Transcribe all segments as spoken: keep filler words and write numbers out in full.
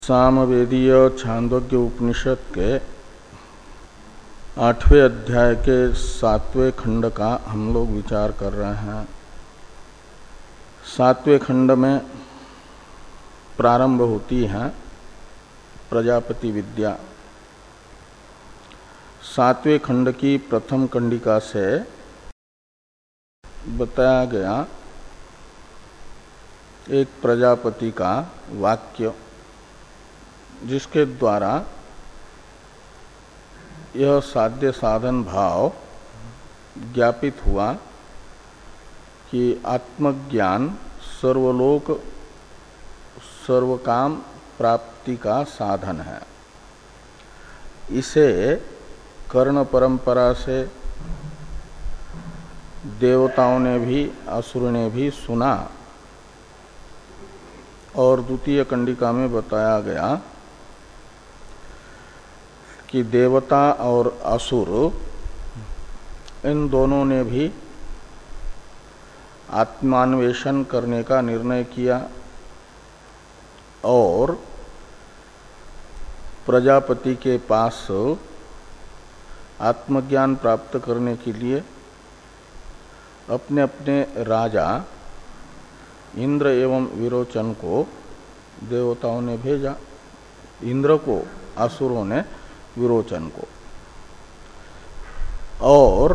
सामवेदीय छांदोग्य उपनिषद के आठवें अध्याय के सातवें खंड का हम लोग विचार कर रहे हैं। सातवें खंड में प्रारंभ होती है प्रजापति विद्या। सातवें खंड की प्रथम कंडिका से बताया गया एक प्रजापति का वाक्य, जिसके द्वारा यह साध्य साधन भाव ज्ञापित हुआ कि आत्मज्ञान सर्वलोक सर्वकाम प्राप्ति का साधन है। इसे कर्ण परंपरा से देवताओं ने भी असुर ने भी सुना और द्वितीय कंडिका में बताया गया कि देवता और असुर इन दोनों ने भी आत्मान्वेषण करने का निर्णय किया और प्रजापति के पास आत्मज्ञान प्राप्त करने के लिए अपने अपने राजा इंद्र एवं विरोचन को देवताओं ने भेजा। इंद्र को असुरों ने विरोचन को, और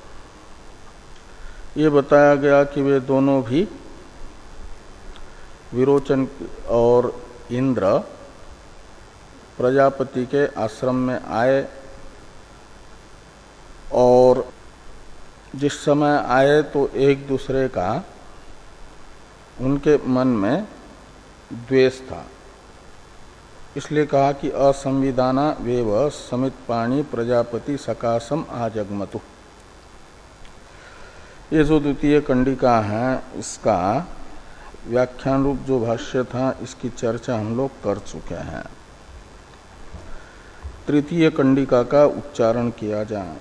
ये बताया गया कि वे दोनों भी विरोचन और इंद्र प्रजापति के आश्रम में आए और जिस समय आए तो एक दूसरे का उनके मन में द्वेष था। इसलिए कहा कि असंविधाना वेव समित पाणी प्रजापति सकाशम आजगमतु। ये जो द्वितीय कंडिका है, इसका व्याख्यान रूप जो भाष्य था, इसकी चर्चा हम लोग कर चुके हैं। तृतीय कंडिका का उच्चारण किया जाए।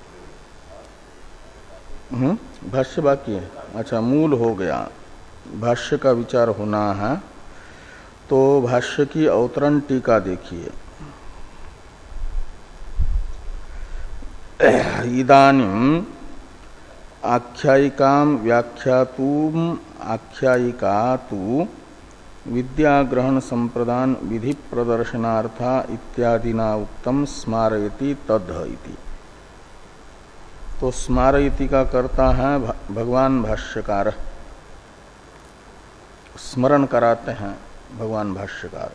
हम्म भाष्य बाकी है। अच्छा, मूल हो गया, भाष्य का विचार होना है। तो भाष्य की अवतरण टीका देखिए। इदानीं आख्यायिकां व्याख्यातुम आख्यायिका तु विद्याग्रहण संप्रदान विधि प्रदर्शनार्था इत्यादिना उक्तम स्मारयति तद् इति। तो स्मारयति का करता है भगवान भाष्यकार, स्मरण कराते हैं भगवान भाष्यकार।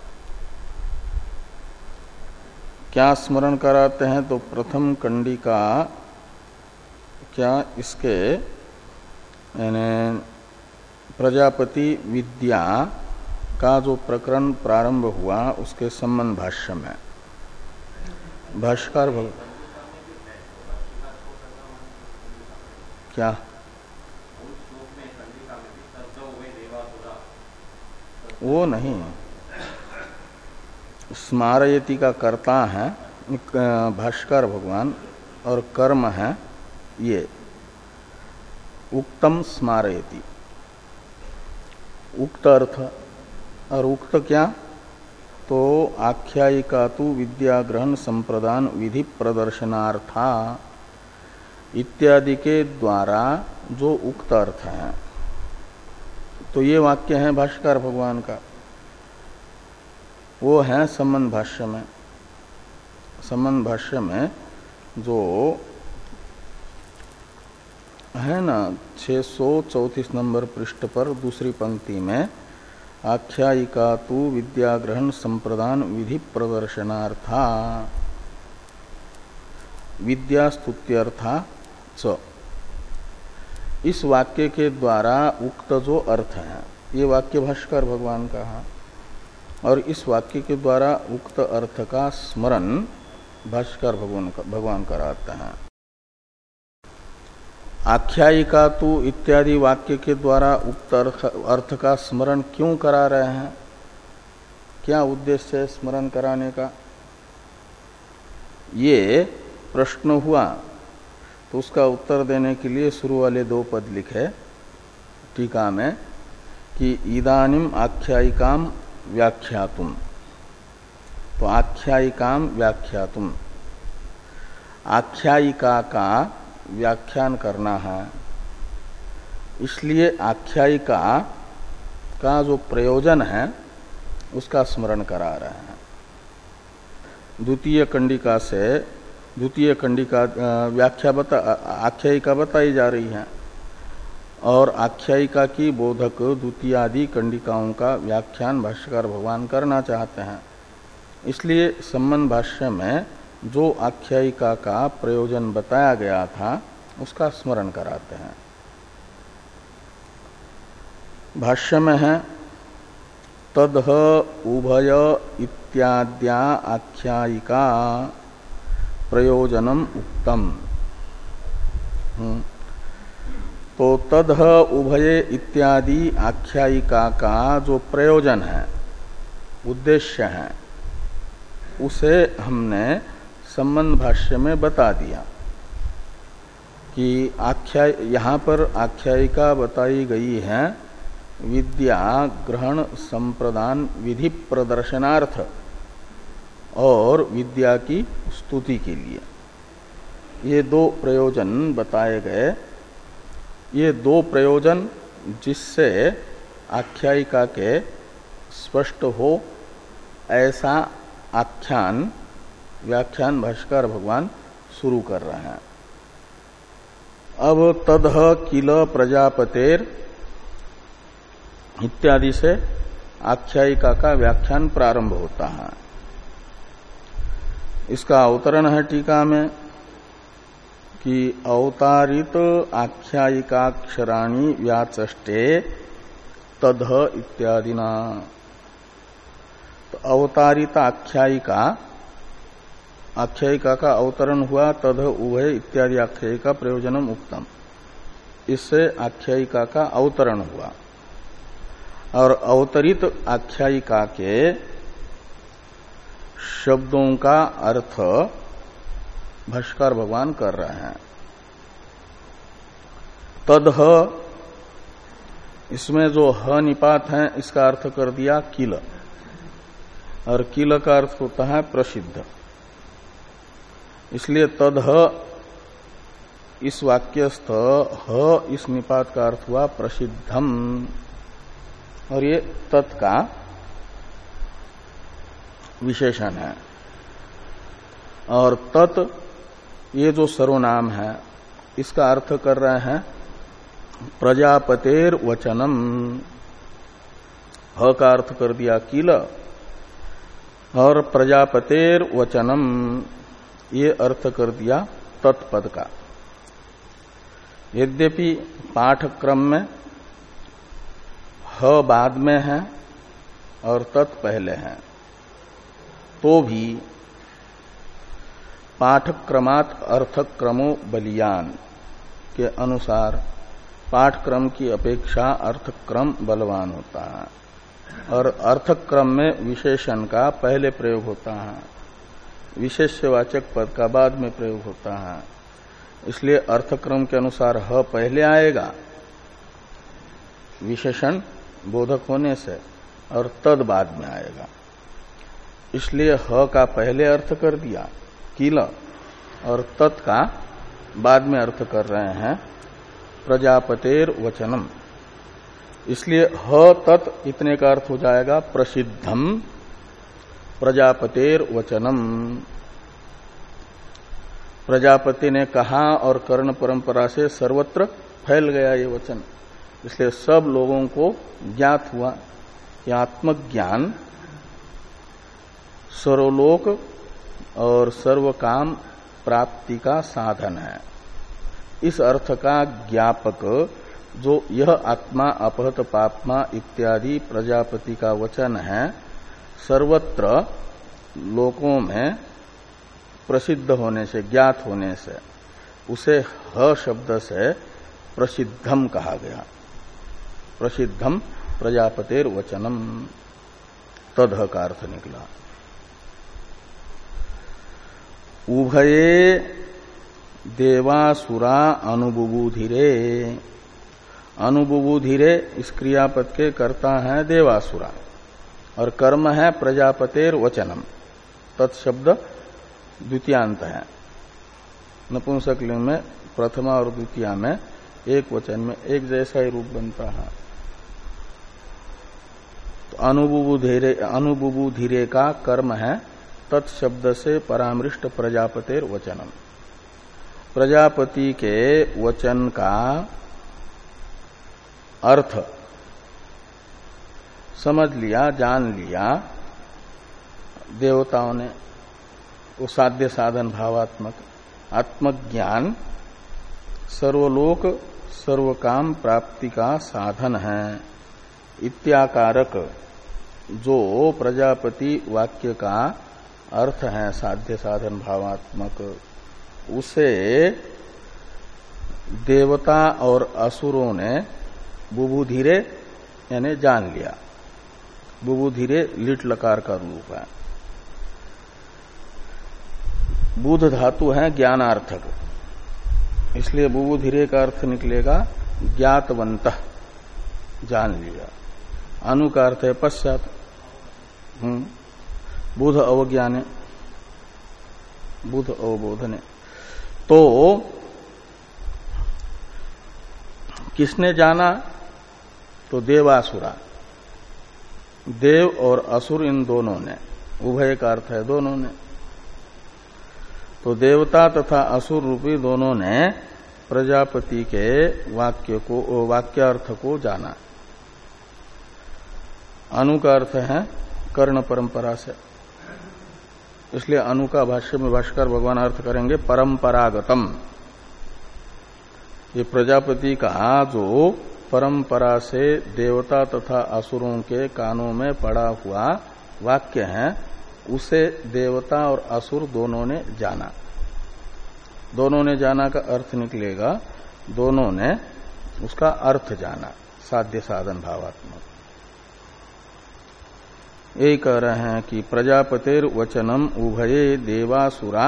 क्या स्मरण कराते हैं? तो प्रथम कंडिका क्या इसके यानी प्रजापति विद्या का जो प्रकरण प्रारंभ हुआ उसके संबंध भाष्य में भाष्यकार भग... क्या वो नहीं, स्मारयति का कर्ता है भाष्कर भगवान और कर्म है ये उक्तम स्मारयति, उक्त अर्थ। और उक्त क्या? तो आख्यायिका तु विद्याग्रहण संप्रदान विधि प्रदर्शनार्था इत्यादि के द्वारा जो उक्त अर्थ है, तो ये वाक्य है भाष्यकार भगवान का, वो है संबंध भाष्य में। संबंध भाष्य में जो है ना, छह सौ चौंतीस नंबर पृष्ठ पर दूसरी पंक्ति में आख्यायिका तु विद्याग्रहण संप्रदान विधि प्रदर्शनार्था विद्यास्तुत्यर्था च, इस वाक्य के द्वारा उक्त जो अर्थ है, ये वाक्य भाष्यकार भगवान का है। और इस वाक्य के द्वारा उक्त अर्थ का स्मरण भाष्यकार भगवान का भगवान कराते हैं। आख्यायिका तु इत्यादि वाक्य के द्वारा उक्त अर्थ का स्मरण क्यों करा रहे हैं? क्या उद्देश्य है स्मरण कराने का? ये प्रश्न हुआ तो उसका उत्तर देने के लिए शुरू वाले दो पद लिखे टीका में कि इदानीम आख्यायिकाम व्याख्यातुम, तो आख्यायिकाम व्याख्यातुम, आख्यायिका का व्याख्यान करना है, इसलिए आख्यायिका का जो प्रयोजन है उसका स्मरण करा रहे हैं। द्वितीय कंडिका से द्वितीय कंडिका व्याख्या बता आख्यायिका बताई जा रही है और आख्यायिका की बोधक द्वितीय आदि कंडिकाओं का व्याख्यान भाष्यकार भगवान करना चाहते हैं। इसलिए संबंध भाष्य में जो आख्यायिका का प्रयोजन बताया गया था उसका स्मरण कराते हैं। भाष्य में है तदह उभय इत्याद्या आख्यायिका प्रयोजनम उक्तम। तो तदह उभय इत्यादि आख्यायिका का जो प्रयोजन है, उद्देश्य है, उसे हमने संबंध भाष्य में बता दिया कि आख्या यहाँ पर आख्यायिका बताई गई है विद्या ग्रहण संप्रदान विधि प्रदर्शनार्थ और विद्या की स्तुति के लिए। ये दो प्रयोजन बताए गए। ये दो प्रयोजन जिससे आख्यायिका के स्पष्ट हो ऐसा आख्यान व्याख्यान भाष्यकार भगवान शुरू कर रहे हैं। अब तदह किल प्रजापतेर इत्यादि से आख्यायिका का व्याख्यान प्रारंभ होता है। इसका अवतरण है टीका में कि अवतारित आख्यायिकाक्षराणि व्याचष्टे तदह इत्यादिना। तो अवतारित आख्यायिका आख्यायिका का अवतरण हुआ तदह उभय इत्यादि आख्यायिका प्रयोजनम उक्तम। इससे आख्यायिका का अवतरण हुआ और अवतरित आख्यायिका के शब्दों का अर्थ भाष्यकार भगवान कर रहे हैं। तदह, इसमें जो ह निपात है इसका अर्थ कर दिया किल, और किल का अर्थ होता है प्रसिद्ध। इसलिए तदह इस वाक्यस्थ ह इस निपात का अर्थ हुआ प्रसिद्धम, और ये तत् का विशेषण है। और तत् ये जो सर्वनाम है इसका अर्थ कर रहे हैं प्रजापतेर वचनम। ह का अर्थ कर दिया किल और प्रजापतेर वचनम ये अर्थ कर दिया तत्पद का। यद्यपि पाठक्रम में ह बाद में है और तत् पहले है, तो भी पाठक्रमात् अर्थक्रमो बलियान के अनुसार पाठक्रम की अपेक्षा अर्थक्रम बलवान होता है और अर्थक्रम में विशेषण का पहले प्रयोग होता है, विशेष्यवाचक पद का बाद में प्रयोग होता है। इसलिए अर्थक्रम के अनुसार ह पहले आएगा विशेषण बोधक होने से और तद बाद में आएगा। इसलिए ह का पहले अर्थ कर दिया किल और तत् का बाद में अर्थ कर रहे हैं प्रजापतेर वचनम। इसलिए ह तत् इतने का अर्थ हो जाएगा प्रसिद्धम प्रजापतेर वचनम। प्रजापति ने कहा और कर्ण परंपरा से सर्वत्र फैल गया ये वचन, इसलिए सब लोगों को ज्ञात हुआ कि आत्मज्ञान सर्वलोक और सर्वकाम प्राप्ति का साधन है। इस अर्थ का ज्ञापक जो यह आत्मा अपहत पापमा इत्यादि प्रजापति का वचन है, सर्वत्र लोकों में प्रसिद्ध होने से, ज्ञात होने से, उसे ह शब्द से प्रसिद्धम कहा गया। प्रसिद्धम प्रजापतेर वचनम, तदह का अर्थ निकला। उभये देवासुरा अनुबुबुधिरे। अनुबुबुधिरे इस क्रियापद के कर्ता है देवासुरा और कर्म है प्रजापतेर वचनम। तत्शब्द द्वितीयांत है। नपुंसक लिंग में प्रथमा और द्वितीया में एक वचन में एक जैसा ही रूप बनता है। तो अनुबुबुधीरे अनुबुबुधीरे का कर्म है तत्शब्द से परामृष्ट प्रजापतेर वचनम। प्रजापति के वचन का अर्थ समझ लिया, जान लिया देवताओं ने। वो साध्य साधन भावात्मक आत्मज्ञान सर्वलोक सर्वकाम प्राप्ति का साधन है इत्याकारक जो प्रजापति वाक्य का अर्थ है साध्य साधन भावात्मक, उसे देवता और असुरों ने बुबुधीरे यानी जान लिया। बुबुधीरे लिट लकार का रूप है। बुध धातु है ज्ञानार्थक, इसलिए बुबुधीरे का अर्थ निकलेगा ज्ञातवंत, जान लिया। अनु का अर्थ है पश्चात। हम्म बुध अवज्ञाने, बुध अवबोधने। तो किसने जाना? तो देवासुरा, देव और असुर इन दोनों ने, उभय का अर्थ है दोनों ने। तो देवता तथा असुर रूपी दोनों ने प्रजापति के वाक्य को वाक्यार्थ को जाना। अनु का अर्थ है कर्ण परंपरा से, इसलिए अनु का भाष्य में भाष्कर भगवान अर्थ करेंगे परंपरागतम। ये प्रजापति का जो परंपरा से देवता तथा असुरों के कानों में पड़ा हुआ वाक्य है, उसे देवता और असुर दोनों ने जाना। दोनों ने जाना का अर्थ निकलेगा दोनों ने उसका अर्थ जाना, साध्य साधन भावात्मक। यही कह रहे हैं कि प्रजापतिर वचनम उभये देवासुरा,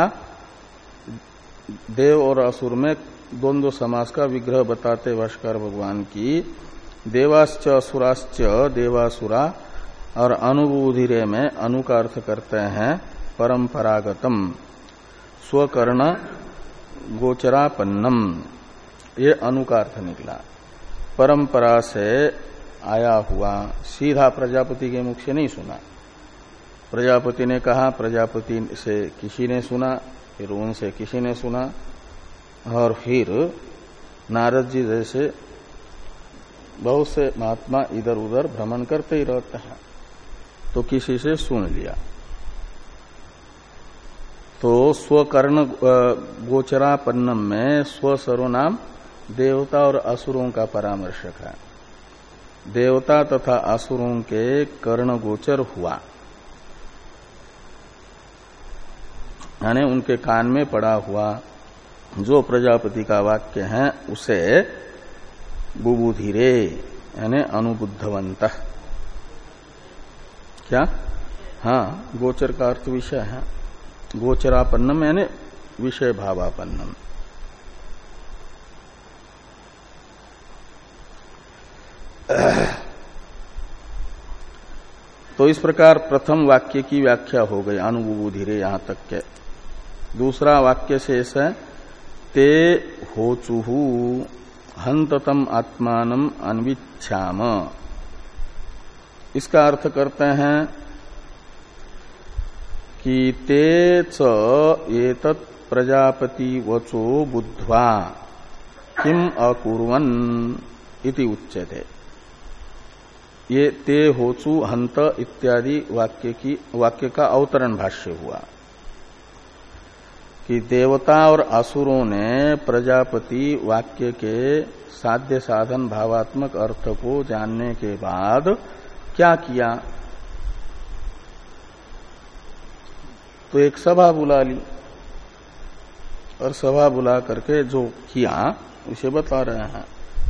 देव और असुर में द्वंद्व समास का विग्रह बताते भाष्कर भगवान की देवाश्च असुराश्च देवासुरा और अनुबुधिरे में अनु का अर्थ करते हैं परंपरागतम स्वकर्ण गोचरापन्नम। ये अनु का अर्थ निकला, परंपरा से आया हुआ, सीधा प्रजापति के मुख से नहीं सुना। प्रजापति ने कहा, प्रजापति से किसी ने सुना, फिर उनसे किसी ने सुना, और फिर नारद जी जैसे बहुत से महात्मा इधर उधर भ्रमण करते ही रहते हैं, तो किसी से सुन लिया। तो स्वकर्ण गोचरापन्नम में स्व सर्वनाम देवता और असुरों का परामर्शक है। देवता तथा असुरों के कर्ण गोचर हुआ, यानी उनके कान में पड़ा हुआ जो प्रजापति का वाक्य है उसे बुबुधिरे यानी अनुबुद्धवंत। क्या? हाँ, गोचर का अर्थ विषय है, गोचरापन्नम यानी विषय भावापन्नम। तो इस प्रकार प्रथम वाक्य की व्याख्या हो गई अनुबुबुधिरे यहां तक के। दूसरा वाक्य शेष है ते होचुहु हंततम आत्मानम अन्विच्छाम। इसका अर्थ करते हैं कि ते च एतत् प्रजापति वचो बुद्ध्वा किम अकुर्वन् इति उच्यते। ये ते होचु हंत इत्यादि वाक्य की वाक्य का अवतरण भाष्य हुआ कि देवता और असुरों ने प्रजापति वाक्य के साध्य साधन भावात्मक अर्थ को जानने के बाद क्या किया? तो एक सभा बुला ली, और सभा बुला करके जो किया उसे बता रहे हैं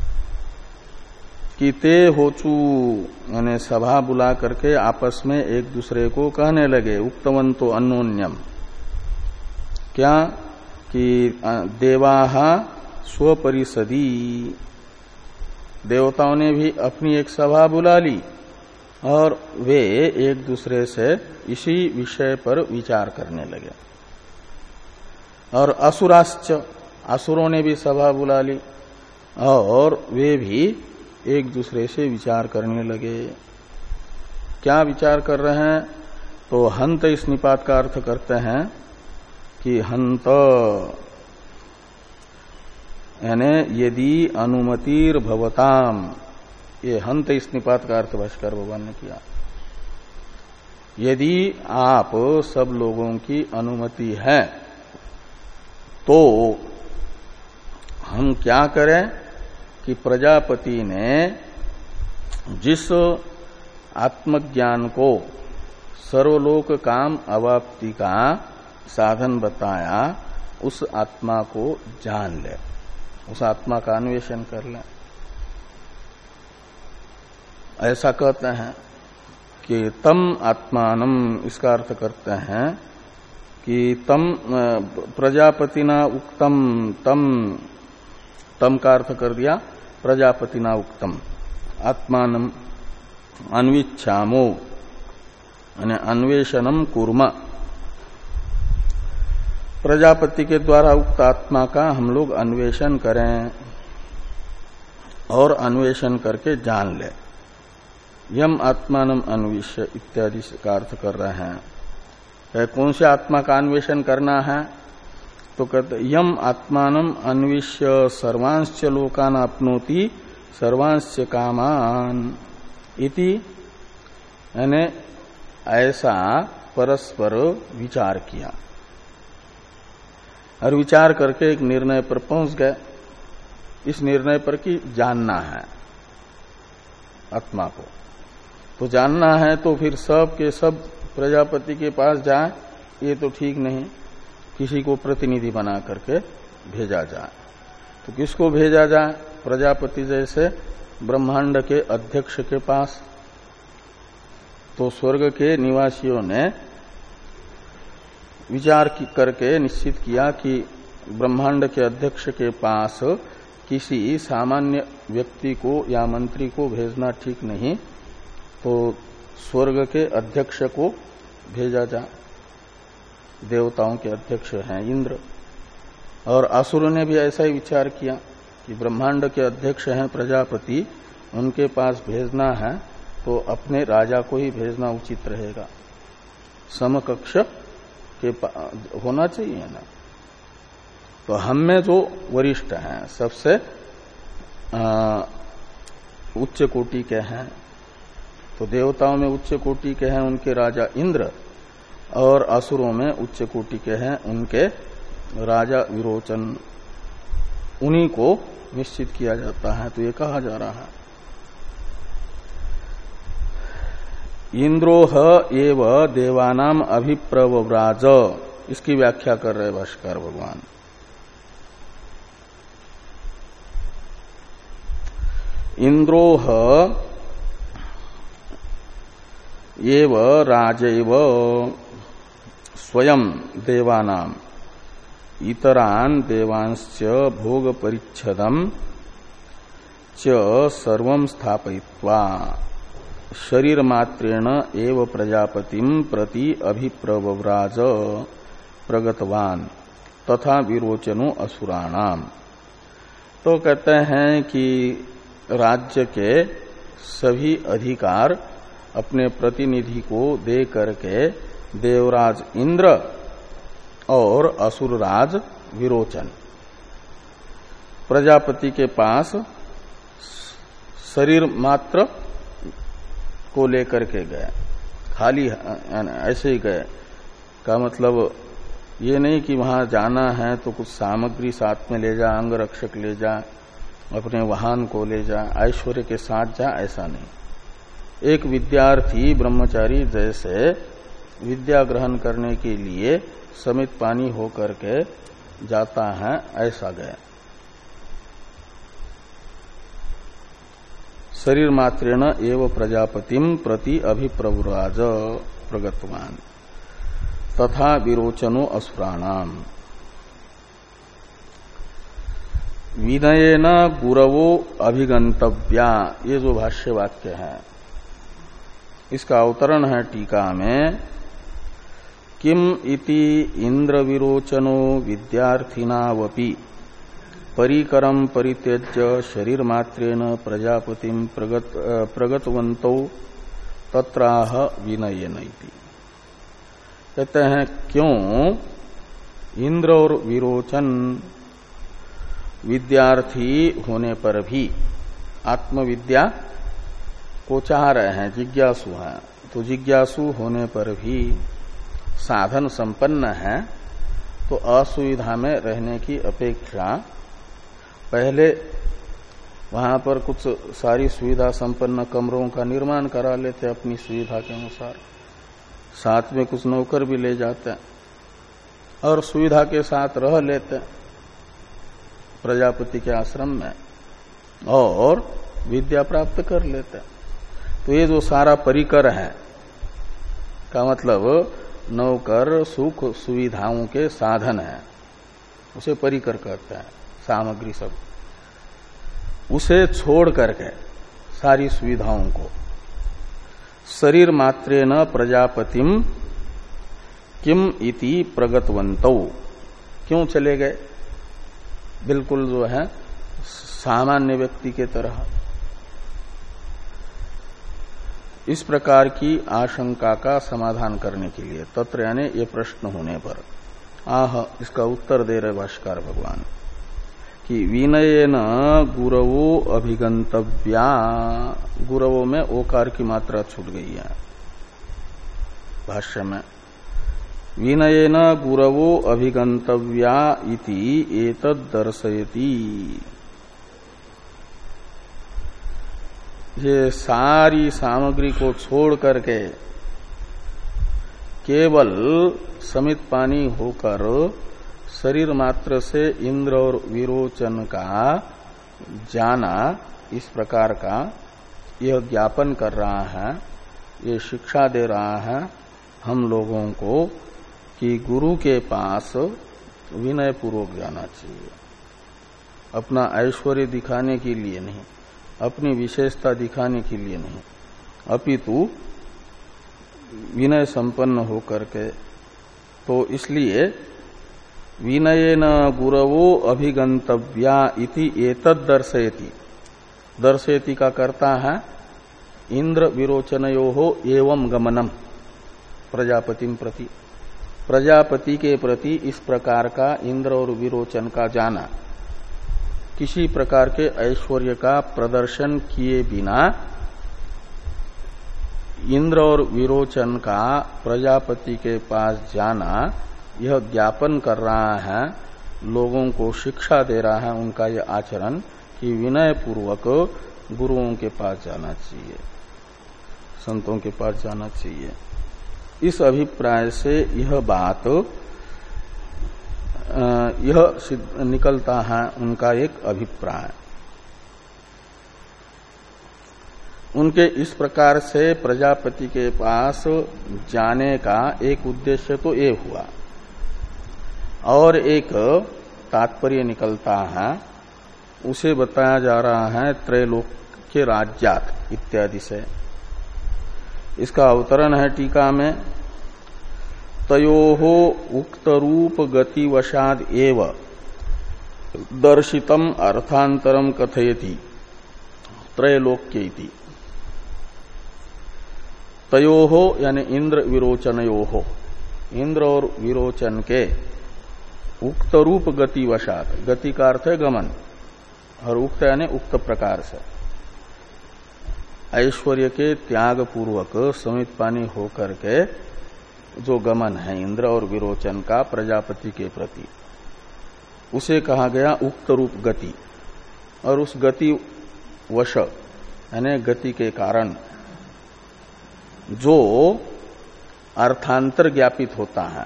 कि ते होचू यानी सभा बुला करके आपस में एक दूसरे को कहने लगे, उक्तवंतो अन्योन्यम, क्या कि देवाः स्वपरिषदी, देवताओं ने भी अपनी एक सभा बुला ली और वे एक दूसरे से इसी विषय पर विचार करने लगे। और असुराश्च, असुरों ने भी सभा बुला ली और वे भी एक दूसरे से विचार करने लगे। क्या विचार कर रहे हैं? तो हंत इस निपात का अर्थ करते हैं कि हंत यानी यदि अनुमतिर भवताम, ये हंत इस निपात का अर्थ भाष्कर भगवान ने किया। यदि आप सब लोगों की अनुमति है तो हम क्या करें कि प्रजापति ने जिस आत्मज्ञान को सर्वलोक काम अवाप्ति का साधन बताया उस आत्मा को जान ले, उस आत्मा का अन्वेषण कर ले। ऐसा कहते हैं कि तम आत्मानम, इसका अर्थ करते हैं कि तम प्रजापतिना उक्तम, तम तम का अर्थ कर दिया प्रजापतिना उक्तम, आत्मानम अन्विच्छामो यानी अन्वेषणम कुर्म, प्रजापति के द्वारा उक्त आत्मा का हम लोग अन्वेषण करें और अन्वेषण करके जान ले। यम आत्मानम अन्विष्य इत्यादि का अर्थ कर रहे हैं। कौन से आत्मा का अन्वेषण करना है? तो कहते यम आत्मानम अन्विष्य सर्वांश्च लोकान अपनोति सर्वांश्च कामान इति, यानी ऐसा परस्पर विचार किया और विचार करके एक निर्णय पर पहुंच गए। इस निर्णय पर कि जानना है आत्मा को, तो जानना है तो फिर सब के सब प्रजापति के पास जाए, ये तो ठीक नहीं, किसी को प्रतिनिधि बना करके भेजा जाए। तो किसको भेजा जाए? प्रजापति जैसे ब्रह्मांड के अध्यक्ष के पास। तो स्वर्ग के निवासियों ने विचार करके निश्चित किया कि ब्रह्मांड के अध्यक्ष के पास किसी सामान्य व्यक्ति को या मंत्री को भेजना ठीक नहीं, तो स्वर्ग के अध्यक्ष को भेजा जाए। देवताओं के अध्यक्ष हैं इंद्र, और असुरों ने भी ऐसा ही विचार किया कि ब्रह्मांड के अध्यक्ष हैं प्रजापति, उनके पास भेजना है तो अपने राजा को ही भेजना उचित रहेगा, समकक्ष के होना चाहिए ना। तो हम में जो वरिष्ठ हैं, सबसे उच्च कोटि के हैं, तो देवताओं में उच्च कोटि के हैं उनके राजा इंद्र, और असुरों में उच्च कोटि के हैं उनके राजा विरोचन, उन्हीं को निश्चित किया जाता है। तो ये कहा जा रहा है इंद्रोह एव देवानाम अभिप्रव्राज, इसकी व्याख्या कर रहे भाष्कर भगवान। इंद्रोह एव राजैव स्वयं देवानाम इतरान देवांश्च भोग परिच्छदम च सर्वं स्थापयित्वा शरीर मात्रेण एव प्रजापतिम प्रति अभिप्रव्राज प्रगतवान तथा विरोचनो असुराणाम। तो कहते हैं कि राज्य के सभी अधिकार अपने प्रतिनिधि को दे करके देवराज इंद्र और असुरराज विरोचन प्रजापति के पास शरीर मात्र को लेकर के गए, खाली ऐसे ही गए का मतलब ये नहीं कि वहां जाना है तो कुछ सामग्री साथ में ले जा, अंग रक्षक ले जा, अपने वाहन को ले जा, ऐश्वर्य के साथ जा, ऐसा नहीं। एक विद्यार्थी ब्रह्मचारी जैसे विद्या ग्रहण करने के लिए समित पानी होकर के जाता है, ऐसा गया। शरीर मात्रेण एव प्रजापतिम प्रति अभिप्रव्राज प्रगतवान तथा विरोचनो असुराणाम विनयेन गुरवो अभिगंतव्या, ये जो भाष्य वाक्य है इसका अवतरण है टीका में, किम इति इंद्र विरोचनो विद्यार्थिनावपि परिकरम परित्यज्य शरीर मात्रेण प्रजापतिम प्रगत प्रगतवंतो तत्राह विनयेन इति। कहते हैं क्यों इंद्र और विरोचन विद्यार्थी होने पर भी आत्मविद्या को चाह रहे हैं, जिज्ञासु हैं, तो जिज्ञासु होने पर भी साधन संपन्न है, तो असुविधा में रहने की अपेक्षा पहले वहां पर कुछ सारी सुविधा संपन्न कमरों का निर्माण करा लेते अपनी सुविधा के अनुसार, साथ में कुछ नौकर भी ले जाते हैं और सुविधा के साथ रह लेते प्रजापति के आश्रम में और विद्या प्राप्त कर लेते। तो ये जो सारा परिकर है का मतलब नौकर सुख सुविधाओं के साधन है, उसे परिकर कहते हैं, सामग्री सब। उसे छोड़ करके सारी सुविधाओं को शरीर मात्रेण प्रजापतिम किम इति प्रगतवंतौ, क्यों चले गए, बिल्कुल जो है सामान्य व्यक्ति के तरह। इस प्रकार की आशंका का समाधान करने के लिए तत्र यानी ये प्रश्न होने पर आह इसका उत्तर दे रहे भाष्यकार भगवान कि विनयेन गुरवो अभिगंतव्या, गुरवो में ओकार की मात्रा छूट गई है भाष्य में, विनयेन गुरवो अभिगंतव्या इति एतद् दर्शयति। ये सारी सामग्री को छोड़ करके केवल समित पानी होकर शरीर मात्र से इंद्र और विरोचन का जाना, इस प्रकार का यह ज्ञापन कर रहा है, ये शिक्षा दे रहा है हम लोगों को कि गुरु के पास विनय पूर्वक जाना चाहिए, अपना ऐश्वर्य दिखाने के लिए नहीं, अपनी विशेषता दिखाने के लिए नहीं, अपितु विनय संपन्न होकर के। तो इसलिए विनयेन गुरवो अभिगंतव्या इति एतद् दर्शयति, दर्शयति का करता है इंद्र विरोचनयोः एवं गमनम प्रजापतिम प्रति, प्रजापति के प्रति इस प्रकार का इंद्र और विरोचन का जाना, किसी प्रकार के ऐश्वर्य का प्रदर्शन किए बिना इंद्र और विरोचन का प्रजापति के पास जाना, यह ज्ञापन कर रहा है, लोगों को शिक्षा दे रहा है उनका यह आचरण कि विनय पूर्वक गुरुओं के पास जाना चाहिए, संतों के पास जाना चाहिए। इस अभिप्राय से यह बात यह निकलता है उनका एक अभिप्राय। उनके इस प्रकार से प्रजापति के पास जाने का एक उद्देश्य तो ये हुआ, और एक तात्पर्य निकलता है, उसे बताया जा रहा है त्रैलोक के राज्यात इत्यादि से। इसका अवतरण है टीका में, तयोहो उक्त रूप गतिवशाद एव दर्शितम अर्थांतरम कथयति त्रैलोक्येति। तयोहो यानी इंद्र विरोचनयोहो, इंद्र और विरोचन के उक्त रूप गतिवशात, गति का अर्थ है गमन, और उक्त यानी उक्त प्रकार से ऐश्वर्य के त्याग पूर्वक समित पानी होकर के जो गमन है इंद्र और विरोचन का प्रजापति के प्रति, उसे कहा गया उक्त रूप गति। और उस गति वश यानी गति के कारण जो अर्थांतर ज्ञापित होता है,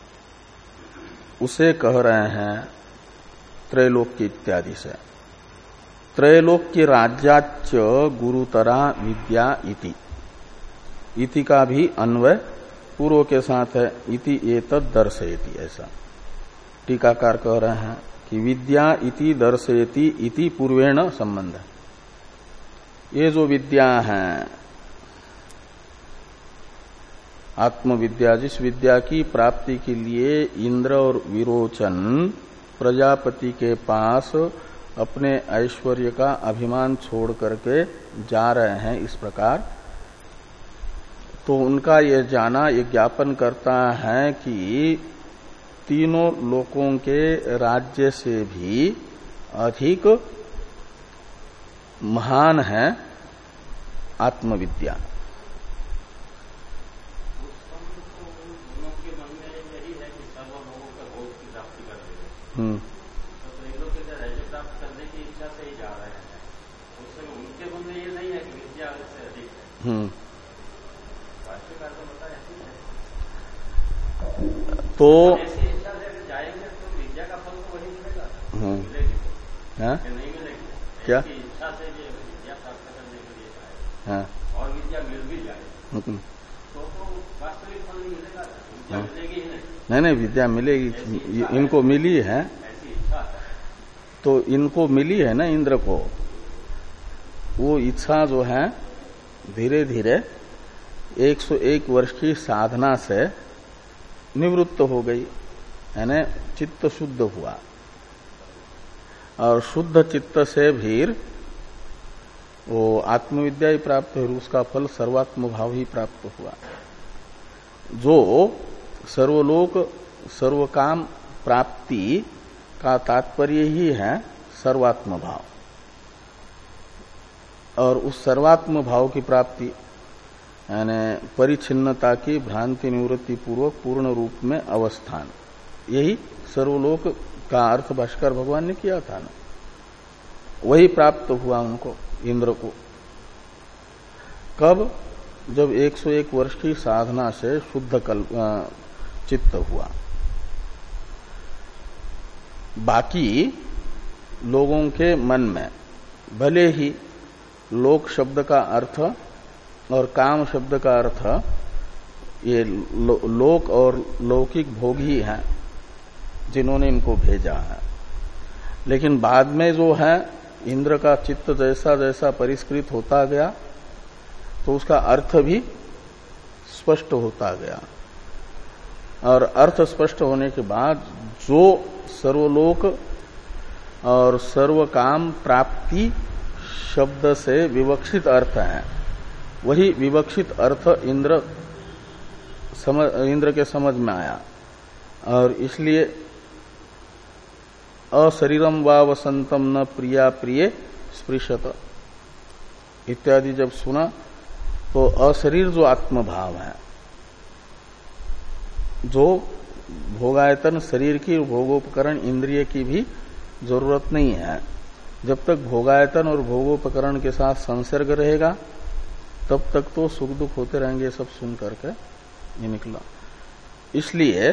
उसे कह रहे हैं त्रैलोक्य इत्यादि से। त्रैलोक्य राज्याच्च गुरुतरा विद्या इति, इति का भी अन्वय पूर्व के साथ है, इति एतद् दर्शयति, ऐसा टीकाकार कह रहे हैं कि विद्या इति दर्शयति इति पूर्वेण संबंध है। ये जो विद्या है आत्मविद्या, जिस विद्या की प्राप्ति के लिए इंद्र और विरोचन प्रजापति के पास अपने ऐश्वर्य का अभिमान छोड़ करके जा रहे हैं, इस प्रकार तो उनका यह जाना ये ज्ञापन करता है कि तीनों लोकों के राज्य से भी अधिक महान है आत्मविद्या। हम्म हम्म तो जाएंगे तो विद्या का फल तो वही मिलेगा। हम्म नहीं मिलेगी क्या इच्छा से विद्या प्राप्त करने के लिए जाए हाँ और विद्या मिल भी जाए तो तो वास्तविक फल नहीं मिलेगा, विद्या मिलेगी ही नहीं। नहीं नहीं विद्या मिलेगी, इनको मिली है, ऐसी इच्छा है तो इनको मिली है ना इंद्र को। वो इच्छा जो है धीरे धीरे एक सौ एक वर्ष की साधना से निवृत्त हो गई, यानी चित्त शुद्ध हुआ और शुद्ध चित्त से भी वो आत्मविद्या ही प्राप्त हुई, उसका फल सर्वात्म भाव ही प्राप्त हुआ। जो सर्वलोक सर्वकाम प्राप्ति का तात्पर्य ही है सर्वात्म भाव, और उस सर्वात्म भाव की प्राप्ति यानी परिच्छिन्नता की भ्रांति निवृत्ति पूर्वक पूर्ण रूप में अवस्थान, यही सर्वलोक का अर्थ भास्कर भगवान ने किया था ना, वही प्राप्त हुआ उनको इंद्र को। कब? जब एक सौ एक वर्ष की साधना से शुद्ध कल्प चित्त हुआ। बाकी लोगों के मन में भले ही लोक शब्द का अर्थ और काम शब्द का अर्थ ये लो, लोक और लौकिक भोग ही हैं जिन्होंने इनको भेजा है, लेकिन बाद में जो है इंद्र का चित्त जैसा जैसा परिष्कृत होता गया तो उसका अर्थ भी स्पष्ट होता गया, और अर्थ स्पष्ट होने के बाद जो सर्वलोक और सर्वकाम प्राप्ति शब्द से विवक्षित अर्थ है, वही विवक्षित अर्थ इंद्र समझ इंद्र के समझ में आया, और इसलिए अशरीरम वा वसंतम न प्रिया प्रिय स्पृशत इत्यादि जब सुना तो अशरीर जो आत्मभाव है, जो भोगायतन शरीर की भोगोपकरण इंद्रिय की भी जरूरत नहीं है, जब तक भोगायतन और भोगोपकरण के साथ संसर्ग रहेगा तब तक तो सुख दुख होते रहेंगे, सब सुन करके ये निकला। इसलिए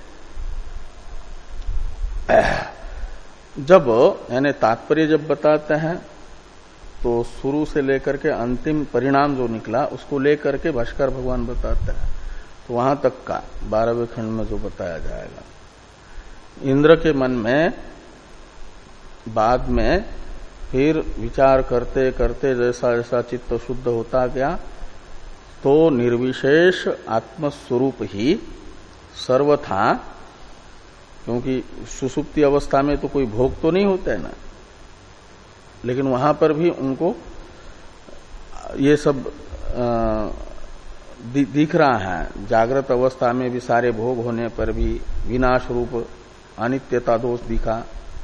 जब यानी तात्पर्य जब बताते हैं तो शुरू से लेकर के अंतिम परिणाम जो निकला उसको लेकर के भास्कर भगवान बताते हैं, तो वहां तक का बारहवें खंड में जो बताया जाएगा। इंद्र के मन में बाद में फिर विचार करते करते जैसा जैसा चित्त शुद्ध होता गया तो निर्विशेष आत्मस्वरूप ही सर्वथा, क्योंकि सुसुप्ति अवस्था में तो कोई भोग तो नहीं होते है ना, लेकिन वहां पर भी उनको ये सब दि, दिख रहा है। जागृत अवस्था में भी सारे भोग होने पर भी विनाश रूप अनित्यता दोष दिखा,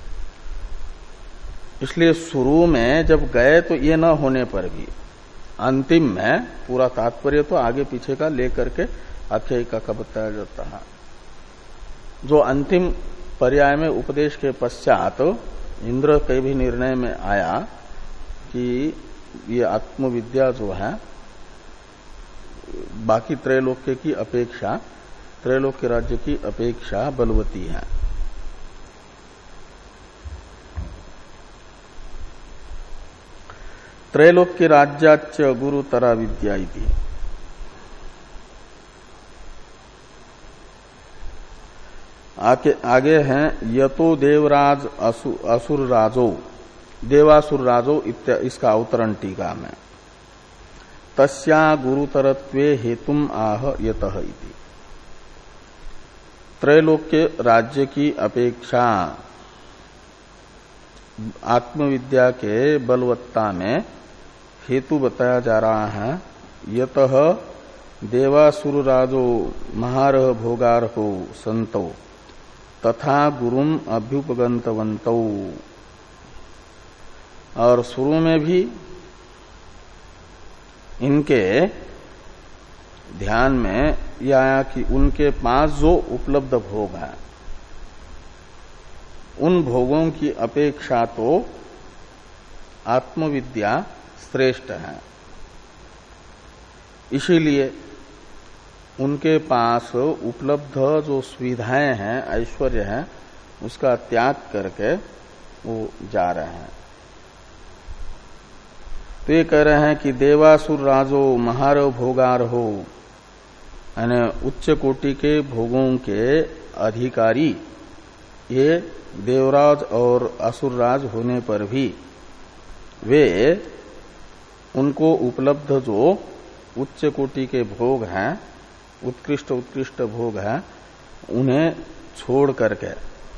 इसलिए शुरू में जब गए तो ये न होने पर भी अंतिम में पूरा तात्पर्य तो आगे पीछे का लेकर के आख्यायिका का बताया जाता है। जो अंतिम पर्याय में उपदेश के पश्चात तो इंद्र के भी निर्णय में आया कि ये आत्मविद्या जो है बाकी त्रैलोक्य की अपेक्षा, त्रैलोक्य राज्य की अपेक्षा बलवती है। त्रैलोक्य राज्याच्च गुरुतरा विद्या इति। आगे, आगे हैं यतो देवराज असु, असुर राजो देवासुर राजो इत्या, इसका अवतरण टीका में तस्या गुरुतरत्वे हेतुम आह यतः इति। त्रैलोक्य राज्य की अपेक्षा आत्मविद्या के बलवत्ता में हेतु बताया जा रहा है। यतः देवासुरराजो महारह भोगारहो संतो तथा गुरुम अभ्युपगंतवंतो। और शुरू में भी इनके ध्यान में यह आया कि उनके पास जो उपलब्ध भोग है उन भोगों की अपेक्षा तो आत्मविद्या श्रेष्ठ है। इसीलिए उनके पास उपलब्ध जो सुविधाएं हैं, ऐश्वर्य है, उसका त्याग करके वो जा रहे हैं। तो ये कह रहे हैं कि देवासुर राजो महारव भोगार हो, यानी उच्च कोटि के भोगों के अधिकारी ये देवराज और असुरराज होने पर भी वे उनको उपलब्ध जो उच्च कोटि के भोग हैं, उत्कृष्ट उत्कृष्ट भोग हैं, उन्हें छोड़ करके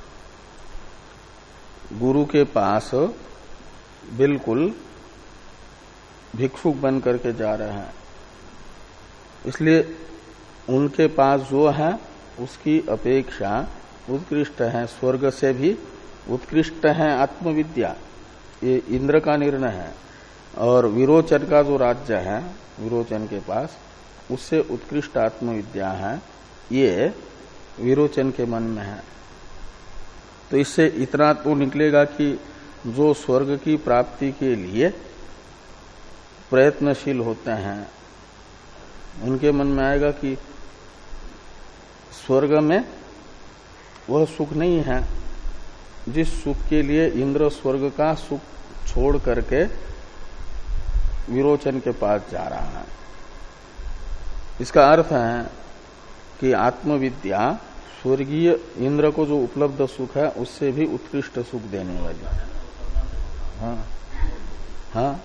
गुरु के पास बिल्कुल भिक्षुक बन करके जा रहे हैं। इसलिए उनके पास जो है उसकी अपेक्षा उत्कृष्ट है, स्वर्ग से भी उत्कृष्ट है आत्मविद्या। ये इंद्र का निर्णय है। और विरोचन का जो राज्य है, विरोचन के पास उससे उत्कृष्ट आत्मविद्या है, ये विरोचन के मन में है। तो इससे इतना तो निकलेगा कि जो स्वर्ग की प्राप्ति के लिए प्रयत्नशील होते हैं उनके मन में आएगा कि स्वर्ग में वह सुख नहीं है जिस सुख के लिए इंद्र स्वर्ग का सुख छोड़ करके विरोचन के पास जा रहा है। इसका अर्थ है कि आत्मविद्या स्वर्गीय इंद्र को जो उपलब्ध सुख है उससे भी उत्कृष्ट सुख देने वाली है। हाँ हाँ,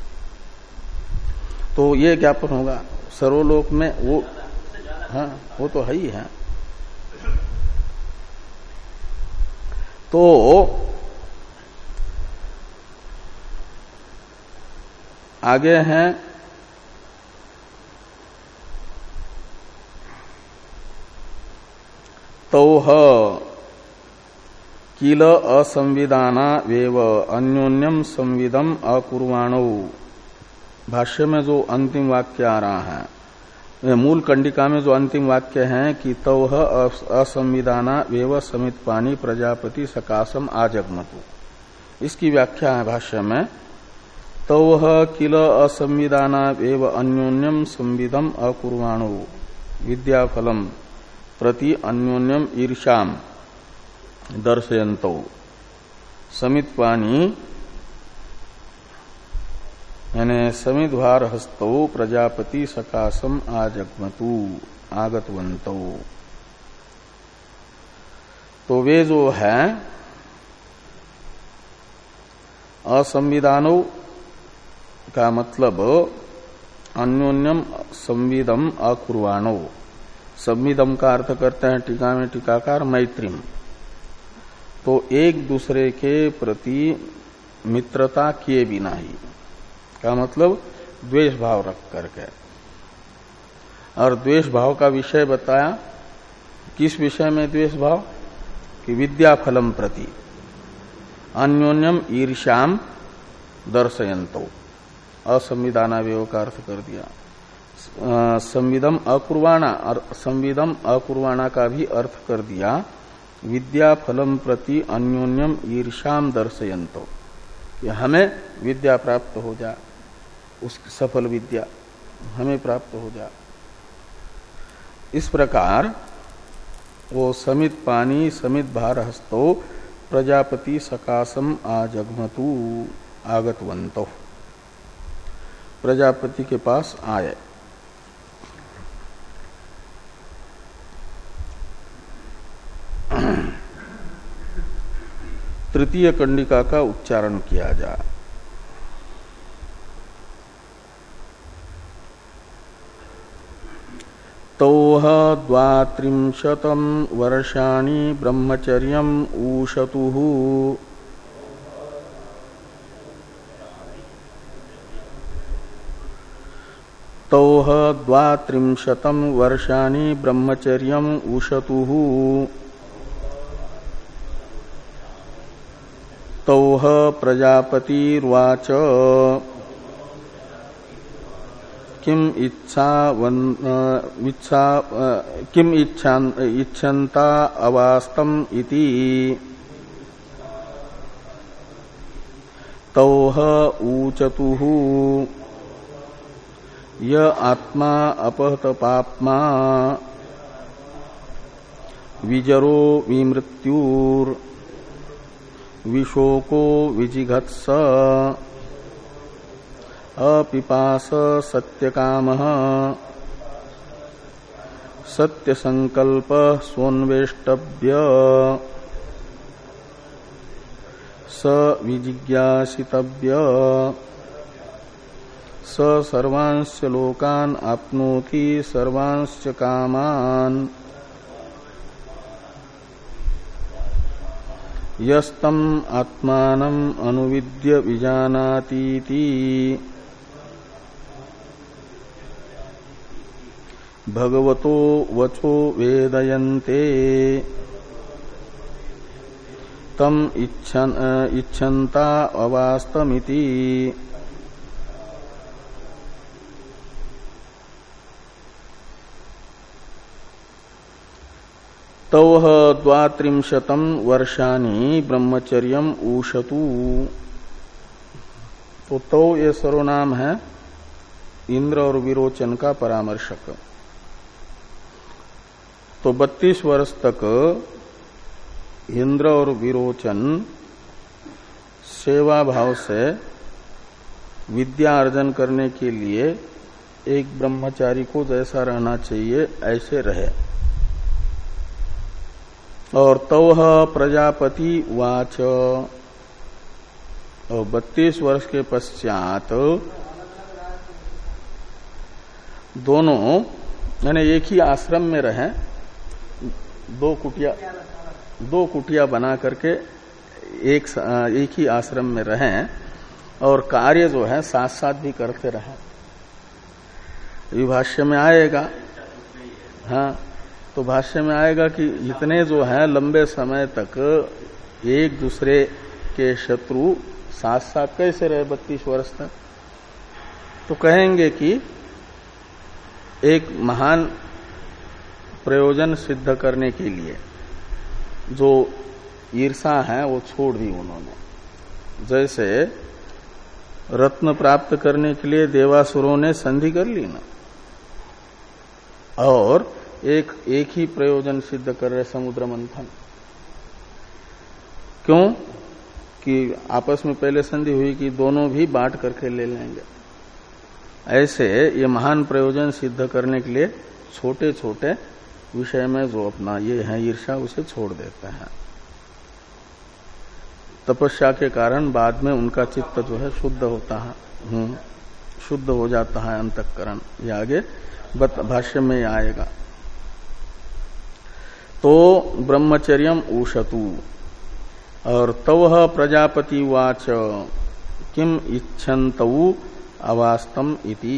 तो ये ज्ञापन होगा सर्वलोक में वो, हाँ वो तो है ही है। तो आगे हैं तौह किल असंविदाना वेव अन्योन्यम संविदम अकुर्वाणो। भाष्य में जो अंतिम वाक्य आ रहा है, मूल कंडिका में जो अंतिम वाक्य है कि तौह असंविदाना वेव समित पानी प्रजापति सकाशम आजगमतु, इसकी व्याख्या है भाष्य में तौह किल असंविदाना वेव अन्योन्यम संविदम अकुर्वाणो विद्याफलम प्रति अन्योन्यम ईर्ष्याम दर्शयन्तौ समित पानी यानी समिद्वार हस्तौ प्रजापति सकाशम आजगमतु आगतवंतौ। तो वे जो है असंविदानो का मतलब अन्योन्यम संविदम अकुर्वाणो। संविदम का अर्थ करते हैं टीका में टीकाकार मैत्रीम। तो एक दूसरे के प्रति मित्रता किए बिना ही का मतलब द्वेष भाव रख करके। और द्वेष भाव का विषय बताया, किस विषय में द्वेष भाव? कि विद्या फलम प्रति अन्योन्यम ईर्ष्याम दर्शयन्तौ। असंविदानावयव का अर्थ कर दिया। संविदम अकुर्वाणा, और संविदम अकुर्वाणा का भी अर्थ कर दिया विद्या फलम प्रति अन्योन्यम ईर्ष्याम दर्शयन्तौ, कि हमें विद्या प्राप्त हो जा, उस सफल विद्या हमें प्राप्त हो जा। इस प्रकार वो समित पानी समित भार हस्तो प्रजापति सकाशम आजगमतु आगतवंतो, प्रजापति के पास आए। तृतीय कंडिका का उच्चारण किया जाए। तौह द्वात्रिंशतं वर्षाणि ब्रह्मचर्यम् ऊषतुः तौह द्वात्रिंशतं वर्षाणि ब्रह्मचर्यम् ऊषतुः तौह प्रजापतिर्वाच किम इच्छा वन इच्छा किम इच्छा इच्छन्ता अवास्तम इति तौह ऊचतुः य आत्मा अपहत पाप्मा विजरो विमृत्युर विशोको विजिघत्स अपिपास सत्यकामः सत्यसंकल्प स्वन्वेष्टव्य स विजिज्ञासितव्य स सर्वांश्च लोकान् आप्नोति सर्वांश्च कामान् यस्तम आत्मानं अनुविद्य विजानातीति भगवतो वचो वेदयन्ते तम इच्छन इच्छन्ता अवास्तमिति तौह द्वात्रिंशतं वर्षाणि ब्रह्मचर्यम ऊषतु। तो तौ ये सर्वनाम है इंद्र और विरोचन का परामर्शक। तो बत्तीस वर्ष तक इंद्र और विरोचन सेवा भाव से विद्या अर्जन करने के लिए एक ब्रह्मचारी को जैसा रहना चाहिए ऐसे रहे। और तौह प्रजापति वाच, और बत्तीस वर्ष के पश्चात दोनों यानी एक ही आश्रम में रहे, दो कुटिया दो कुटिया बना करके एक एक ही आश्रम में रहें और कार्य जो है साथ साथ भी करते रहें। भाष्य में आएगा, हाँ तो भाष्य में आएगा कि इतने जो है लंबे समय तक एक दूसरे के शत्रु साथ साथ कैसे रहे बत्तीस वर्ष तक। तो कहेंगे कि एक महान प्रयोजन सिद्ध करने के लिए जो ईर्षा है वो छोड़ दी उन्होंने। जैसे रत्न प्राप्त करने के लिए देवासुरों ने संधि कर ली ना, और एक एक ही प्रयोजन सिद्ध कर रहे समुद्र मंथन। क्यों कि आपस में पहले संधि हुई कि दोनों भी बांट करके ले लेंगे। ऐसे ये महान प्रयोजन सिद्ध करने के लिए छोटे छोटे विषय में जो अपना ये है ईर्षा उसे छोड़ देते हैं। तपस्या के कारण बाद में उनका चित्त जो है शुद्ध होता है, हम्म शुद्ध हो जाता है अंतःकरण। ये आगे भाष्य में आएगा। तो ब्रह्मचर्यम ऊषतु। और तवह प्रजापति वाच किम इच्छन्तौ अवास्तम इति।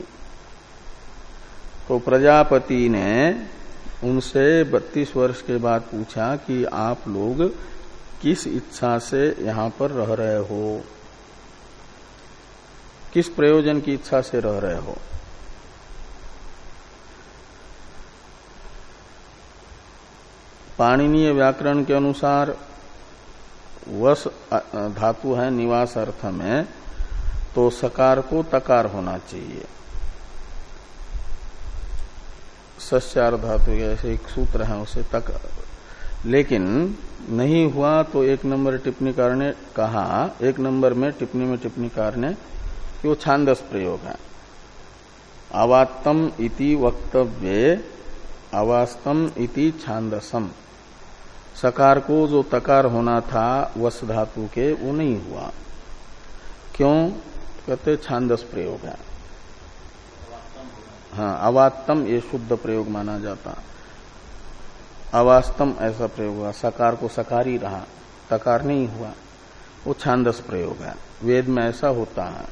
तो प्रजापति ने उनसे बत्तीस वर्ष के बाद पूछा कि आप लोग किस इच्छा से यहां पर रह रहे हो, किस प्रयोजन की इच्छा से रह रहे हो। पाणिनीय व्याकरण के अनुसार वस धातु है निवास अर्थ में, तो सकार को तकार होना चाहिए। सस्यार धातु ऐसे एक सूत्र है उसे तक, लेकिन नहीं हुआ तो एक नंबर टिप्पणीकार ने कहा, एक नंबर में टिप्पणी में टिप्पणीकार ने कि वो छांदस प्रयोग है। अवात्तम इति वक्तव्ये अवास्तम इति छांदसम। सकार को जो तकार होना था वस धातु के वो नहीं हुआ। क्यों कहते छांदस प्रयोग है। हाँ अवात्तम ये शुद्ध प्रयोग माना जाता, अवास्तम ऐसा प्रयोग हुआ, सकार को सकार ही रहा, तकार नहीं हुआ, वो छांदस प्रयोग है, वेद में ऐसा होता है।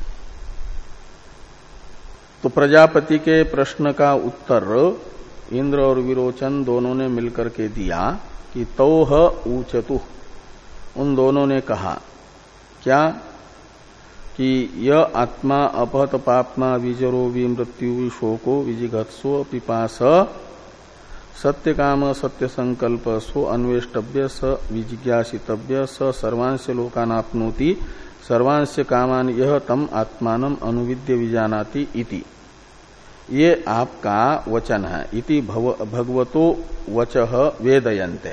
तो प्रजापति के प्रश्न का उत्तर इंद्र और विरोचन दोनों ने मिलकर के दिया कि तौह ऊचतु, उन दोनों ने कहा क्या कि यह आत्मा अपहत पापमा विजरो विमृत्यु विशोको विजिघत्सो पिपास सत्य काम सत्य संकल्प सो अन्वेष्टव्य स विजिज्ञासितव्य स सर्वांश लोकान आपनोति सर्वांश कामान यह तम आत्मानम अनुविद्य विजानाति इति। ये आपका वचन है। इति भव, भगवतो वचः वेदयन्ते।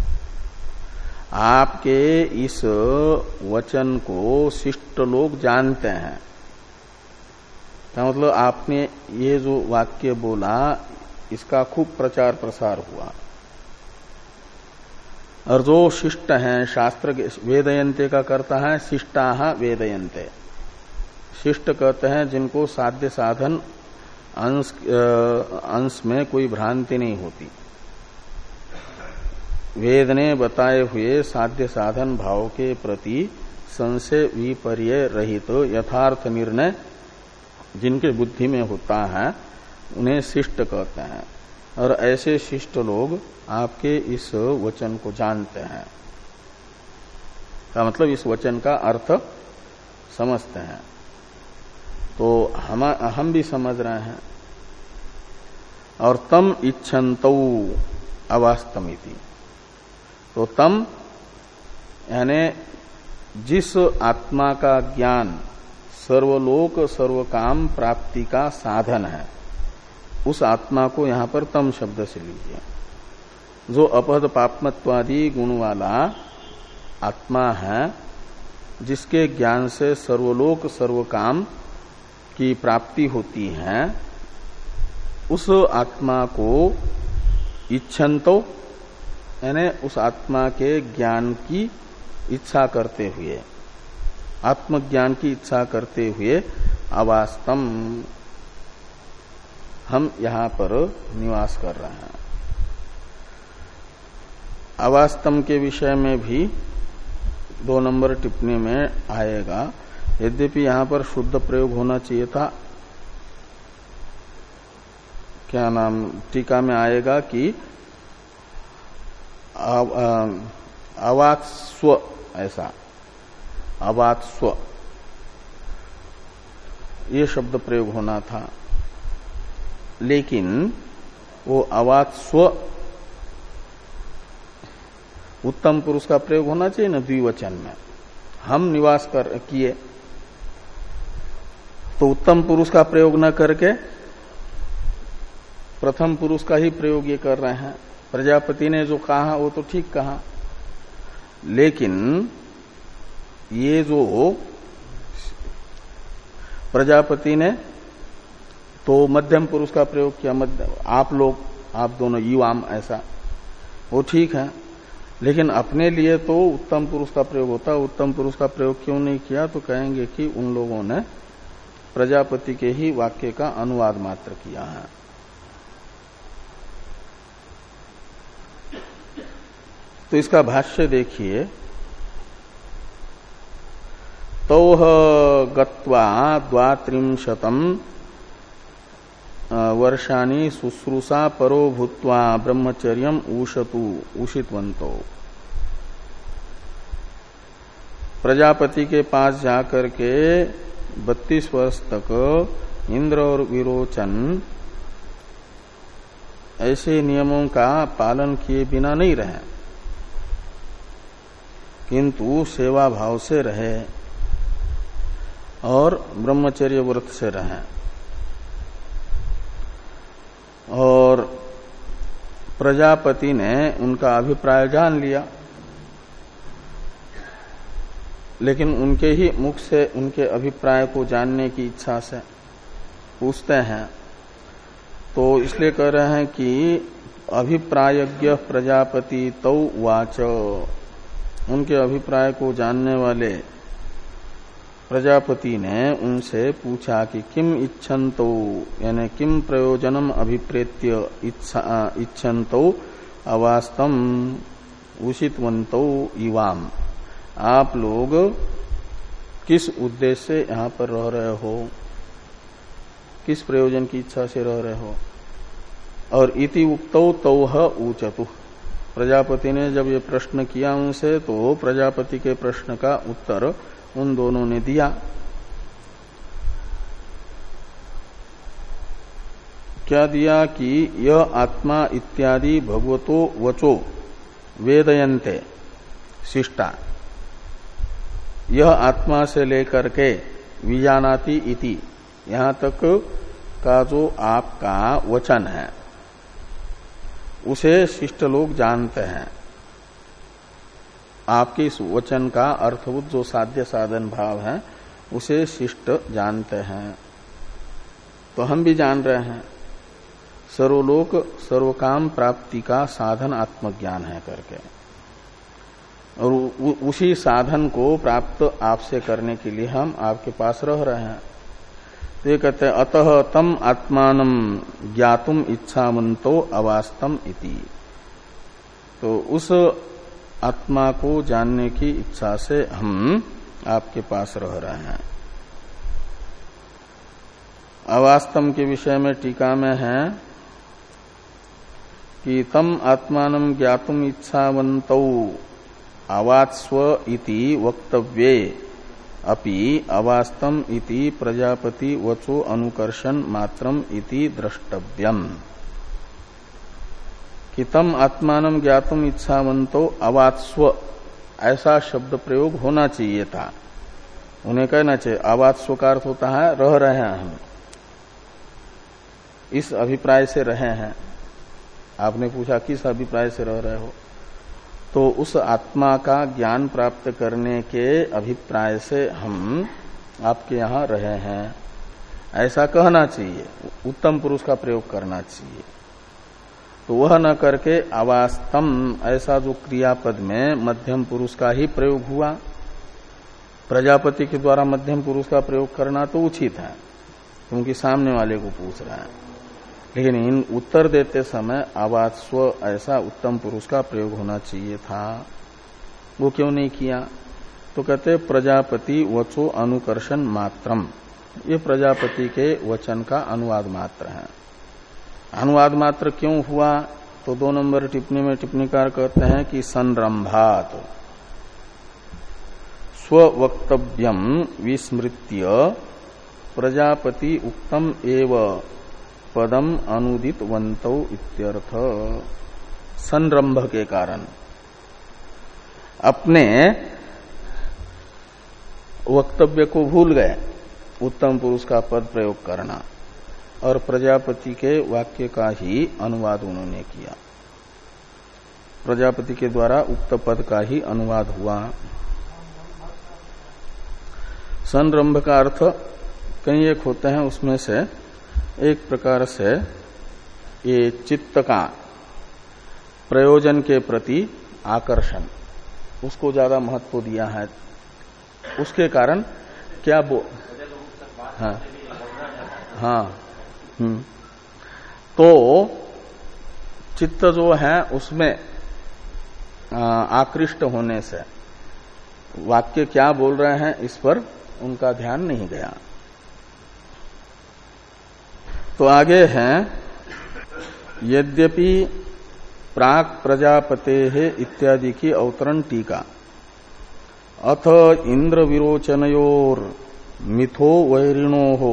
आपके इस वचन को शिष्ट लोग जानते हैं। क्या मतलब आपने ये जो वाक्य बोला इसका खूब प्रचार प्रसार हुआ, और जो शिष्ट हैं शास्त्र के, वेदयन्ते का करता है शिष्टाः वेदयन्ते। शिष्ट कहते हैं जिनको साध्य साधन अंश अंश में कोई भ्रांति नहीं होती, वेद ने बताए हुए साध्य साधन भाव के प्रति संशय विपर्य रहित तो यथार्थ निर्णय जिनके बुद्धि में होता है उन्हें शिष्ट कहते हैं। और ऐसे शिष्ट लोग आपके इस वचन को जानते हैं, का मतलब इस वचन का अर्थ समझते हैं। तो हम हम भी समझ रहे हैं। और तम इच्छन्तौ अवास्तमिति, तो तम यानी जिस आत्मा का ज्ञान सर्वलोक सर्वकाम प्राप्ति का साधन है, उस आत्मा को यहां पर तम शब्द से लीजिए। जो अपहद पापमत्वादि गुण वाला आत्मा है, जिसके ज्ञान से सर्वलोक सर्वकाम की प्राप्ति होती है, उस आत्मा को इच्छन्तो यानी उस आत्मा के ज्ञान की इच्छा करते हुए, आत्मज्ञान की इच्छा करते हुए अवास्तम हम यहां पर निवास कर रहे हैं। अवास्तम के विषय में भी दो नंबर टिप्पणी में आएगा। यद्यपि यहां पर शुद्ध प्रयोग होना चाहिए था, क्या नाम टीका में आएगा कि अवात्स्व, ऐसा अवात्स्व ये शब्द प्रयोग होना था, लेकिन वो अवात्स्व उत्तम पुरुष का प्रयोग होना चाहिए ना द्विवचन में। हम निवास कर किए तो उत्तम पुरुष का प्रयोग न करके प्रथम पुरुष का ही प्रयोग ये कर रहे हैं। प्रजापति ने जो कहा वो तो ठीक कहा, लेकिन ये जो प्रजापति ने तो मध्यम पुरुष का प्रयोग किया, मध्य आप लोग, आप दोनों युवाम, ऐसा वो ठीक है, लेकिन अपने लिए तो उत्तम पुरुष का प्रयोग होता। उत्तम पुरुष का प्रयोग क्यों नहीं किया? तो कहेंगे कि उन लोगों ने प्रजापति के ही वाक्य का अनुवाद मात्र किया है। तो इसका भाष्य देखिए। तौह गत्वा द्वात्रिंशतम वर्षाणि शुश्रूषा परो भूत्वा ब्रह्मचर्यम ऊषतु उषितवंतो। प्रजापति के पास जाकर के बत्तीस वर्ष तक इंद्र और विरोचन ऐसे नियमों का पालन किए बिना नहीं रहे, किंतु सेवा भाव से रहे और ब्रह्मचर्य व्रत से रहे। और प्रजापति ने उनका अभिप्राय जान लिया, लेकिन उनके ही मुख से उनके अभिप्राय को जानने की इच्छा से पूछते हैं। तो इसलिए कह रहे हैं कि अभिप्रायज्ञ प्रजापति तौ वाच, उनके अभिप्राय को जानने वाले प्रजापति ने उनसे पूछा कि किम इच्छन्तो यानी किम प्रयोजनम अभिप्रेत्य इच्छन्तो अवास्तम उषितवंतो इवाम, आप लोग किस उद्देश्य से यहाँ पर रह रहे हो, किस प्रयोजन की इच्छा से रह रहे हो। और इति उक्तौ तौह ऊचतु, प्रजापति ने जब ये प्रश्न किया उनसे तो प्रजापति के प्रश्न का उत्तर उन दोनों ने दिया। क्या दिया कि यह आत्मा इत्यादि भगवतो वचो वेदयन्ते शिष्टा, यह आत्मा से लेकर के विजानाति इति यहां तक का जो आपका वचन है उसे शिष्ट लोग जानते हैं। आपके इस वचन का अर्थभूत जो साध्य साधन भाव है उसे शिष्ट जानते हैं। तो हम भी जान रहे हैं सर्वलोक सर्वकाम प्राप्ति का साधन आत्मज्ञान है करके, और उसी साधन को प्राप्त आपसे करने के लिए हम आपके पास रह रहे हैं। तो ये कहते हैं अतः तम आत्मानं ज्ञातुम इच्छामन्तो अवास्तम इति, तो उस आत्मा को जानने की इच्छा से हम आपके पास रह रहे हैं। अवास्तम के विषय में टीका में है कि तम आत्मानं ज्ञातुम इच्छावन्तौ अवात्स्व इति वक्तव्ये अपि अवास्तम इति प्रजापति वचो अनुकर्षण मात्रम इति द्रष्टव्यम, कि तम आत्मानं ज्ञातुम इच्छावन्तो अवात्स्व ऐसा शब्द प्रयोग होना चाहिए था। उन्हें कहना चाहिए अवात्स्व का अर्थ होता है रह रहे हैं हम, इस अभिप्राय से रहे हैं। आपने पूछा किस अभिप्राय से रह रहे हो, तो उस आत्मा का ज्ञान प्राप्त करने के अभिप्राय से हम आपके यहाँ रहे हैं, ऐसा कहना चाहिए, उत्तम पुरुष का प्रयोग करना चाहिए। तो वह न करके अवास्तम ऐसा जो क्रियापद में मध्यम पुरुष का ही प्रयोग हुआ, प्रजापति के द्वारा मध्यम पुरुष का प्रयोग करना तो उचित है क्योंकि सामने वाले को पूछ रहा है, लेकिन इन उत्तर देते समय अवात्स्व ऐसा उत्तम पुरुष का प्रयोग होना चाहिए था। वो क्यों नहीं किया? तो कहते प्रजापति वचो अनुकर्षण मात्रम, ये प्रजापति के वचन का अनुवाद मात्र है। अनुवाद मात्र क्यों हुआ? तो दो नंबर टिप्पणी में टिप्पणीकार कहते हैं कि संरंभात स्ववक्तव्यम विस्मृत्य प्रजापति उक्तम एव पदम अनुदित वंतौ इत्यर्थ। संरंभ के कारण अपने वक्तव्य को भूल गए, उत्तम पुरुष का पद प्रयोग करना, और प्रजापति के वाक्य का ही अनुवाद उन्होंने किया। प्रजापति के द्वारा उक्त पद का ही अनुवाद हुआ। संरंभ का अर्थ कई एक होते हैं, उसमें से एक प्रकार से ये चित्त का प्रयोजन के प्रति आकर्षण, उसको ज्यादा महत्व दिया है। उसके कारण क्या बो हाँ हाँ हम्म तो चित्त जो है उसमें आकृष्ट होने से वाक्य क्या बोल रहे हैं इस पर उनका ध्यान नहीं गया। तो आगे है यद्यपि प्राक प्रजापते इत्यादि की अवतरण टीका। अथ इंद्र विरोचनयोर मिथो वैरिणो हो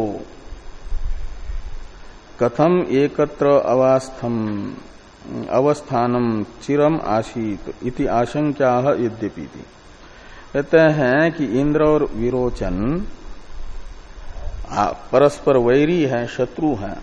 कथम एकत्र अवस्थम अवस्थानम चिरम आशीत इति आशंका यद्यपि। कहते हैं कि इंद्र और विरोचन परस्पर वैरी है, शत्रु है,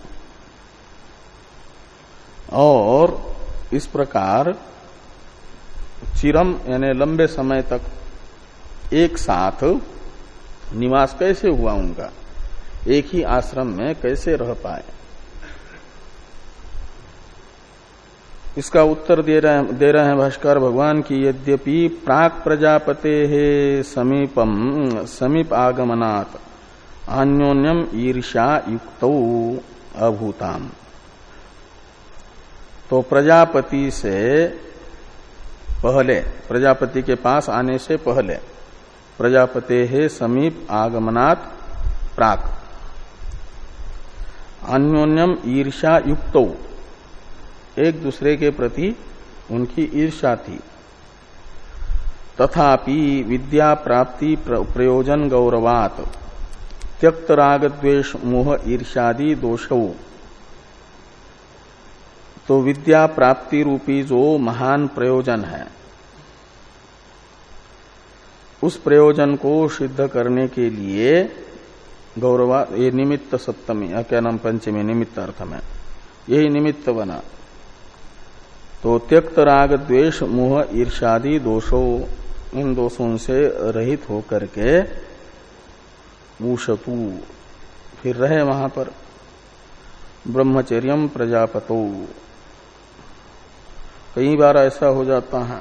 और इस प्रकार चिरम यानी लंबे समय तक एक साथ निवास कैसे हुआ उनका, एक ही आश्रम में कैसे रह पाए, इसका उत्तर दे रहे दे रहे हैं भाष्कर भगवान की, यद्यपि प्राक प्रजापते है समीपम समीप आगमनात् अन्योन्यम ईर्ष्या युक्तौ अभूताम। तो प्रजापति से पहले, प्रजापति के पास आने से पहले, प्रजापते है समीप आगमनात् प्राक अन्योन्यम ईर्ष्या युक्तौ, एक दूसरे के प्रति उनकी ईर्ष्या थी। तथापि विद्या प्राप्ति प्रयोजन गौरवात त्यक्त राग द्वेष मोह ईर्ष्यादि दोषौ, तो विद्या प्राप्ति रूपी जो महान प्रयोजन है, उस प्रयोजन को सिद्ध करने के लिए गौरवा, ये निमित्त सप्तमी क्या नाम पंचमी निमित्त अर्थ में यही निमित्त बना। तो त्यक्त राग द्वेष मोह ईर्ष्यादि दोषों, इन दोषों से रहित होकर के मूषतु, फिर रहे वहां पर ब्रह्मचर्यम प्रजापतो। कई बार ऐसा हो जाता है,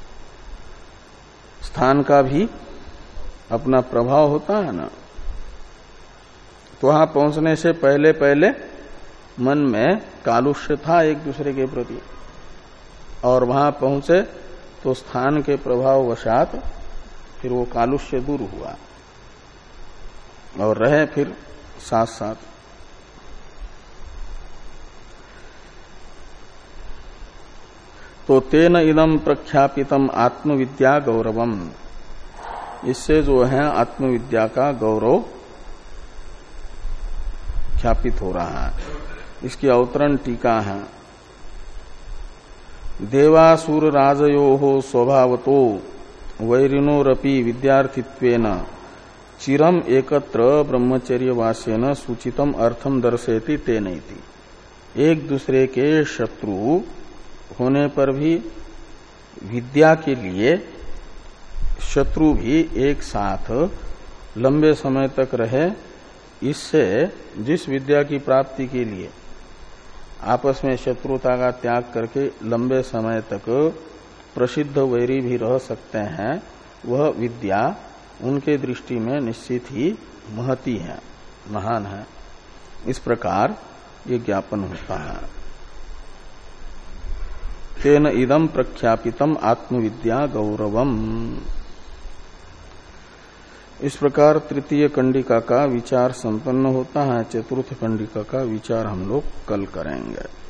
स्थान का भी अपना प्रभाव होता है ना, तो वहां पहुंचने से पहले पहले मन में कालुष्य था एक दूसरे के प्रति, और वहां पहुंचे तो स्थान के प्रभाव वशात फिर वो कालुष्य दूर हुआ और रहे फिर साथ साथ। तो तेन इदम प्रख्यापितम आत्मविद्या गौरवम, इससे जो है आत्मविद्या का गौरव ख्यापित हो रहा है। इसकी अवतरण टीका है, देवासुर राजयो स्वभावतो वैरिणोरपि विद्यार्थित्वेन चिरम एकत्र ब्रह्मचर्यवासेन सूचितम अर्थम दर्शयति तेनैति। एक दूसरे के शत्रु होने पर भी विद्या के लिए शत्रु भी एक साथ लंबे समय तक रहे, इससे जिस विद्या की प्राप्ति के लिए आपस में शत्रुता का त्याग करके लंबे समय तक प्रसिद्ध वैरी भी रह सकते हैं, वह विद्या उनके दृष्टि में निश्चित ही महती है, महान है। इस प्रकार ये ज्ञापन होता है। तेन इदम प्रख्यापितम आत्मविद्या गौरवम। इस प्रकार तृतीय कंडिका का विचार संपन्न होता है। चतुर्थ कंडिका का विचार हम लोग कल करेंगे।